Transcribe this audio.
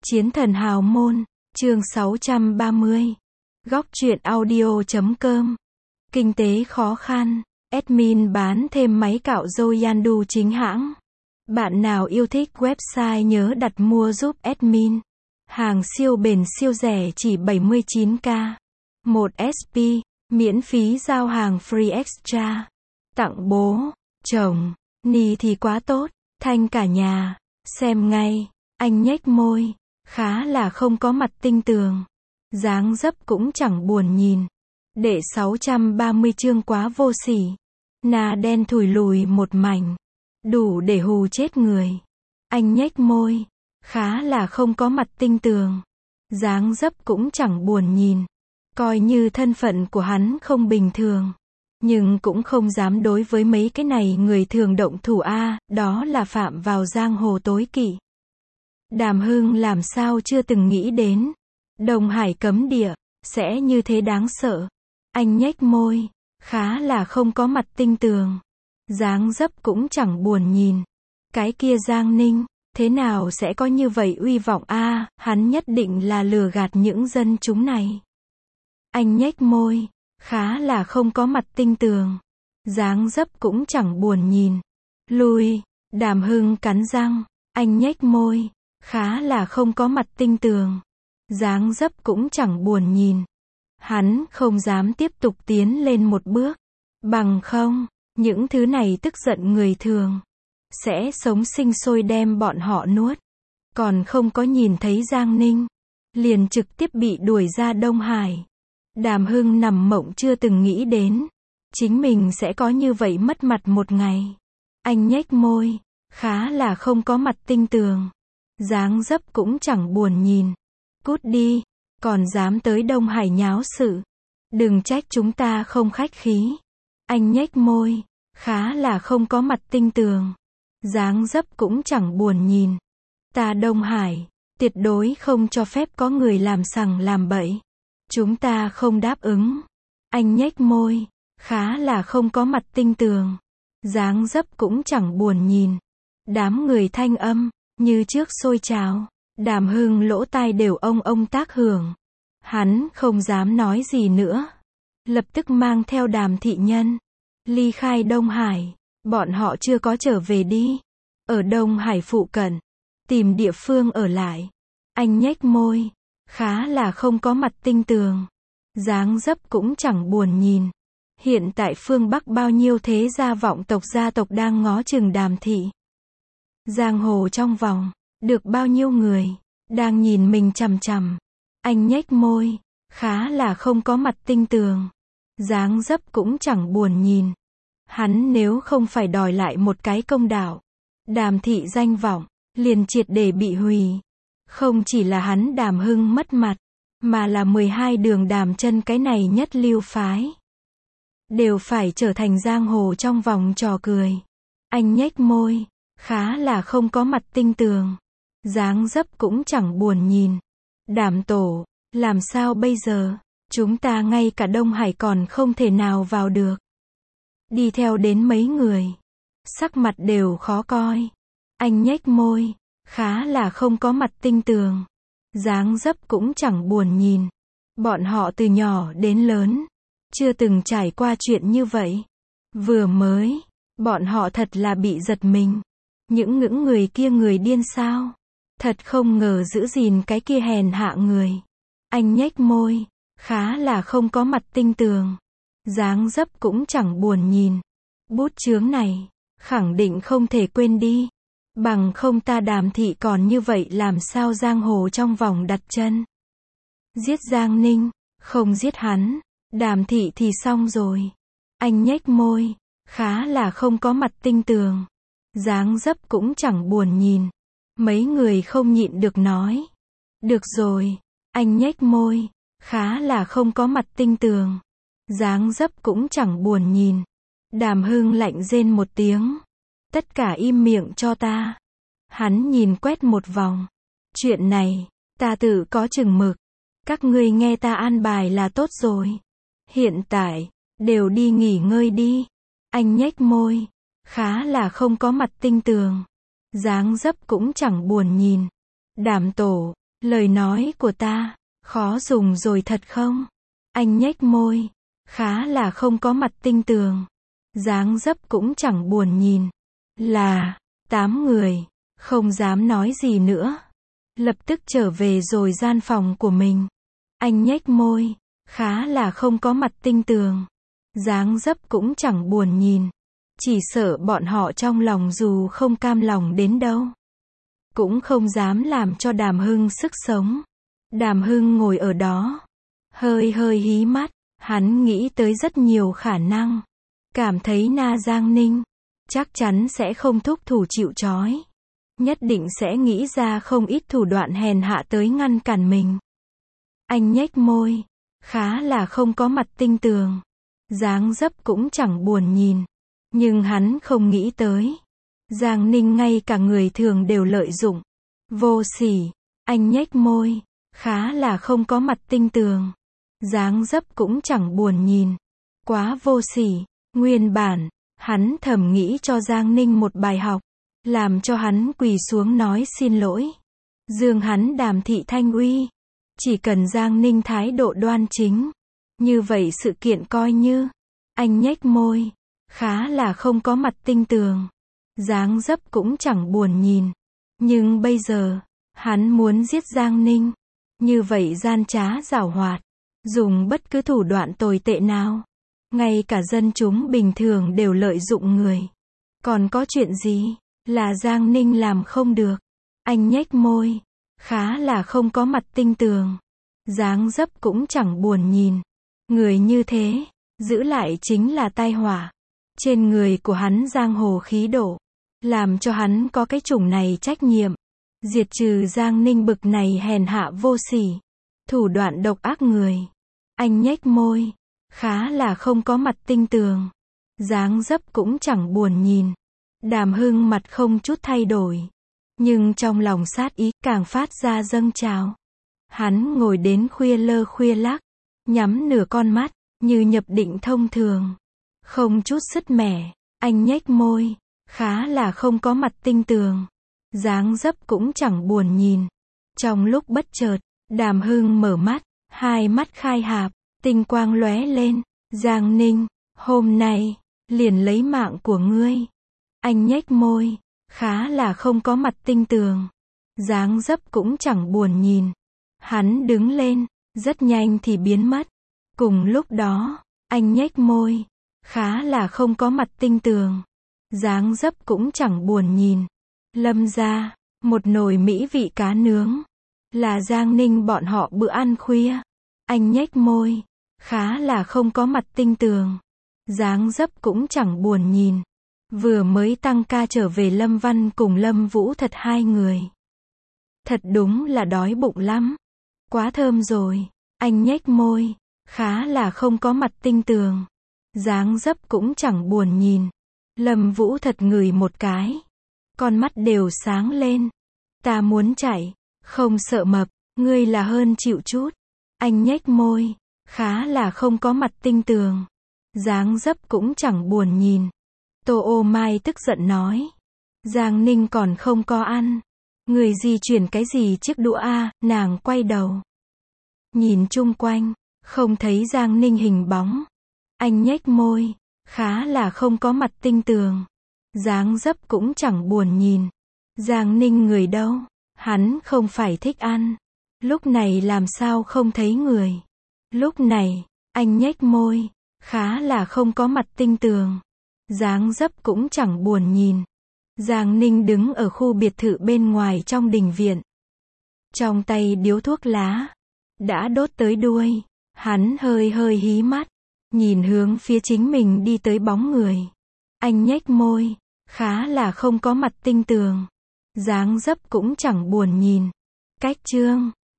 Chiến thần hào môn, chương 630. Góc truyện audio.com. Kinh tế khó khăn, admin bán thêm máy cạo râu Yandu chính hãng. Bạn nào yêu thích website nhớ đặt mua giúp admin. Hàng siêu bền siêu rẻ chỉ 79k. 1 SP, miễn phí giao hàng free extra. Tặng bố, chồng, ni thì quá tốt, thanh cả nhà, xem ngay. Anh nhếch môi, khá là không có mặt tinh tường. Dáng dấp cũng chẳng buồn nhìn. Đệ 630 chương quá vô sỉ. Nà đen thùi lùi một mảnh. Đủ để hù chết người. Anh nhếch môi, khá là không có mặt tinh tường. Dáng dấp cũng chẳng buồn nhìn. Coi như thân phận của hắn không bình thường. Nhưng cũng không dám đối với mấy cái này người thường động thủ a, đó là phạm vào giang hồ tối kỵ. Đàm Hưng làm sao chưa từng nghĩ đến. Đông Hải cấm địa, sẽ như thế đáng sợ. Anh nhếch môi, khá là không có mặt tinh tường. Dáng dấp cũng chẳng buồn nhìn. Cái kia Giang Ninh, thế nào sẽ có như vậy uy vọng a, hắn nhất định là lừa gạt những dân chúng này. Anh nhếch môi, khá là không có mặt tinh tường. Dáng dấp cũng chẳng buồn nhìn. Lui, Đàm Hưng cắn răng, anh nhếch môi, khá là không có mặt tinh tường. Dáng dấp cũng chẳng buồn nhìn. Hắn không dám tiếp tục tiến lên một bước. Bằng không, những thứ này tức giận người thường. Sẽ sống sinh sôi đem bọn họ nuốt. Còn không có nhìn thấy Giang Ninh. Liền trực tiếp bị đuổi ra Đông Hải. Đàm Hưng nằm mộng chưa từng nghĩ đến. Chính mình sẽ có như vậy mất mặt một ngày. Anh nhếch môi, khá là không có mặt tinh tường. Dáng dấp cũng chẳng buồn nhìn. Cút đi, còn dám tới Đông Hải nháo sự. Đừng trách chúng ta không khách khí. Anh nhếch môi, khá là không có mặt tinh tường. Dáng dấp cũng chẳng buồn nhìn. Ta Đông Hải, tuyệt đối không cho phép có người làm sằng làm bậy. Chúng ta không đáp ứng. Anh nhếch môi, khá là không có mặt tinh tường. Dáng dấp cũng chẳng buồn nhìn. Đám người thanh âm, như trước xôi trào. Đàm Hưng lỗ tai đều ông tác hưởng. Hắn không dám nói gì nữa. Lập tức mang theo Đàm thị nhân. Ly khai Đông Hải. Bọn họ chưa có trở về đi. Ở Đông Hải phụ cận. Tìm địa phương ở lại. Anh nhếch môi. Khá là không có mặt tinh tường. Dáng dấp cũng chẳng buồn nhìn. Hiện tại phương Bắc bao nhiêu thế gia tộc đang ngó chừng Đàm thị. Giang hồ trong vòng. Được bao nhiêu người. Đang nhìn mình chằm chằm. Anh nhếch môi. Khá là không có mặt tinh tường. Dáng dấp cũng chẳng buồn nhìn. Hắn nếu không phải đòi lại một cái công đạo. Đàm thị danh vọng. Liền triệt để bị hủy. Không chỉ là hắn Đàm Hưng mất mặt. Mà là 12 đường Đàm chân cái này nhất lưu phái. Đều phải trở thành giang hồ trong vòng trò cười. Anh nhếch môi. Khá là không có mặt tinh tường. Dáng dấp cũng chẳng buồn nhìn. Đàm tổ, làm sao bây giờ? Chúng ta ngay cả Đông Hải còn không thể nào vào được. Đi theo đến mấy người. Sắc mặt đều khó coi. Anh nhếch môi. Khá là không có mặt tinh tường. Dáng dấp cũng chẳng buồn nhìn. Bọn họ từ nhỏ đến lớn. Chưa từng trải qua chuyện như vậy. Vừa mới. Bọn họ thật là bị giật mình. Những người kia người điên sao? Thật không ngờ giữ gìn cái kia hèn hạ người. Anh nhếch môi. Khá là không có mặt tinh tường. Dáng dấp cũng chẳng buồn nhìn. Bút chướng này. Khẳng định không thể quên đi. Bằng không ta Đàm thị còn như vậy làm sao giang hồ trong vòng đặt chân. Giết Giang Ninh. Không giết hắn. Đàm thị thì xong rồi. Anh nhếch môi. Khá là không có mặt tinh tường. Dáng dấp cũng chẳng buồn nhìn. Mấy người không nhịn được nói. Được rồi. Anh nhếch môi. Khá là không có mặt tinh tường. Dáng dấp cũng chẳng buồn nhìn. Đàm Hưng lạnh rên một tiếng. Tất cả im miệng cho ta. Hắn nhìn quét một vòng. Chuyện này, ta tự có chừng mực. Các ngươi nghe ta an bài là tốt rồi. Hiện tại, đều đi nghỉ ngơi đi. Anh nhếch môi. Khá là không có mặt tinh tường. Dáng dấp cũng chẳng buồn nhìn. Đàm tổ, Lời nói của ta, khó dùng rồi thật không? Anh nhếch môi, khá là không có mặt tinh tường. Dáng dấp cũng chẳng buồn nhìn. Là, 8 người, không dám nói gì nữa. Lập tức trở về rồi gian phòng của mình. Anh nhếch môi, khá là không có mặt tinh tường. Dáng dấp cũng chẳng buồn nhìn. Chỉ sợ bọn họ trong lòng dù không cam lòng đến đâu, cũng không dám làm cho Đàm Hưng sức sống. Đàm Hưng ngồi ở đó, hơi hơi hí mắt, hắn nghĩ tới rất nhiều khả năng. Cảm thấy Na Giang Ninh chắc chắn sẽ không thúc thủ chịu trói. Nhất định sẽ nghĩ ra không ít thủ đoạn hèn hạ tới ngăn cản mình. Anh nhếch môi, khá là không có mặt tinh tường. Dáng dấp cũng chẳng buồn nhìn. Nhưng hắn không nghĩ tới, Giang Ninh ngay cả người thường đều lợi dụng. Vô sỉ, anh nhếch môi, khá là không có mặt tinh tường. Dáng dấp cũng chẳng buồn nhìn. Quá vô sỉ, nguyên bản, hắn thầm nghĩ cho Giang Ninh một bài học, làm cho hắn quỳ xuống nói xin lỗi. Dương hắn Đàm Thị Thanh Uy. Chỉ cần Giang Ninh thái độ đoan chính, như vậy sự kiện coi như. Anh nhếch môi, khá là không có mặt tinh tường. Dáng dấp cũng chẳng buồn nhìn. Nhưng bây giờ, hắn muốn giết Giang Ninh. Như vậy gian trá giảo hoạt, dùng bất cứ thủ đoạn tồi tệ nào. Ngay cả dân chúng bình thường đều lợi dụng người. Còn có chuyện gì là Giang Ninh làm không được? Anh nhếch môi, khá là không có mặt tinh tường. Dáng dấp cũng chẳng buồn nhìn. Người như thế, giữ lại chính là tai họa. Trên người của hắn giang hồ khí độ, làm cho hắn có cái chủng này trách nhiệm. Diệt trừ Giang Ninh bực này hèn hạ vô sỉ, thủ đoạn độc ác người. Anh nhếch môi, khá là không có mặt tinh tường. Dáng dấp cũng chẳng buồn nhìn. Đàm Hưng mặt không chút thay đổi, nhưng trong lòng sát ý càng phát ra dâng trào. Hắn ngồi đến khuya lơ khuya lắc, nhắm nửa con mắt, như nhập định thông thường. Không chút sứt mẻ, anh nhếch môi, khá là không có mặt tinh tường. Dáng dấp cũng chẳng buồn nhìn. Trong lúc bất chợt, Đàm Hưng mở mắt, hai mắt khai hạp, tinh quang lóe lên. Giang Ninh, hôm nay, liền lấy mạng của ngươi. Anh nhếch môi, khá là không có mặt tinh tường. Dáng dấp cũng chẳng buồn nhìn. Hắn đứng lên, rất nhanh thì biến mất. Cùng lúc đó, anh nhếch môi, khá là không có mặt tinh tường. Dáng dấp cũng chẳng buồn nhìn. Lâm gia, một nồi mỹ vị cá nướng. Là Giang Ninh bọn họ bữa ăn khuya. Anh nhếch môi, khá là không có mặt tinh tường. Dáng dấp cũng chẳng buồn nhìn. Vừa mới tăng ca trở về Lâm Văn cùng Lâm Vũ thật hai người. Thật đúng là đói bụng lắm. Quá thơm rồi. Anh nhếch môi, khá là không có mặt tinh tường. Dáng dấp cũng chẳng buồn nhìn. Lâm Vũ thật ngửi một cái, con mắt đều sáng lên. Ta muốn chạy, không sợ mập, ngươi là hơn chịu chút. Anh nhếch môi, khá là không có mặt tinh tường. Dáng dấp cũng chẳng buồn nhìn. Tô Ô Mai tức giận nói. Giang Ninh còn không có ăn. Người di chuyển cái gì chiếc đũa a? Nàng quay đầu, nhìn chung quanh, không thấy Giang Ninh hình bóng. Anh nhếch môi, khá là không có mặt tinh tường. Dáng dấp cũng chẳng buồn nhìn. Giang Ninh người đâu? Hắn không phải thích ăn. Lúc này làm sao không thấy người? Lúc này, anh nhếch môi, khá là không có mặt tinh tường. Dáng dấp cũng chẳng buồn nhìn. Giang Ninh đứng ở khu biệt thự bên ngoài trong đình viện. Trong tay điếu thuốc lá, đã đốt tới đuôi. Hắn hơi hơi hí mắt, nhìn hướng phía chính mình đi tới bóng người. Anh nhếch môi, khá là không có mặt tinh tường. Dáng dấp cũng chẳng buồn nhìn. Cách chương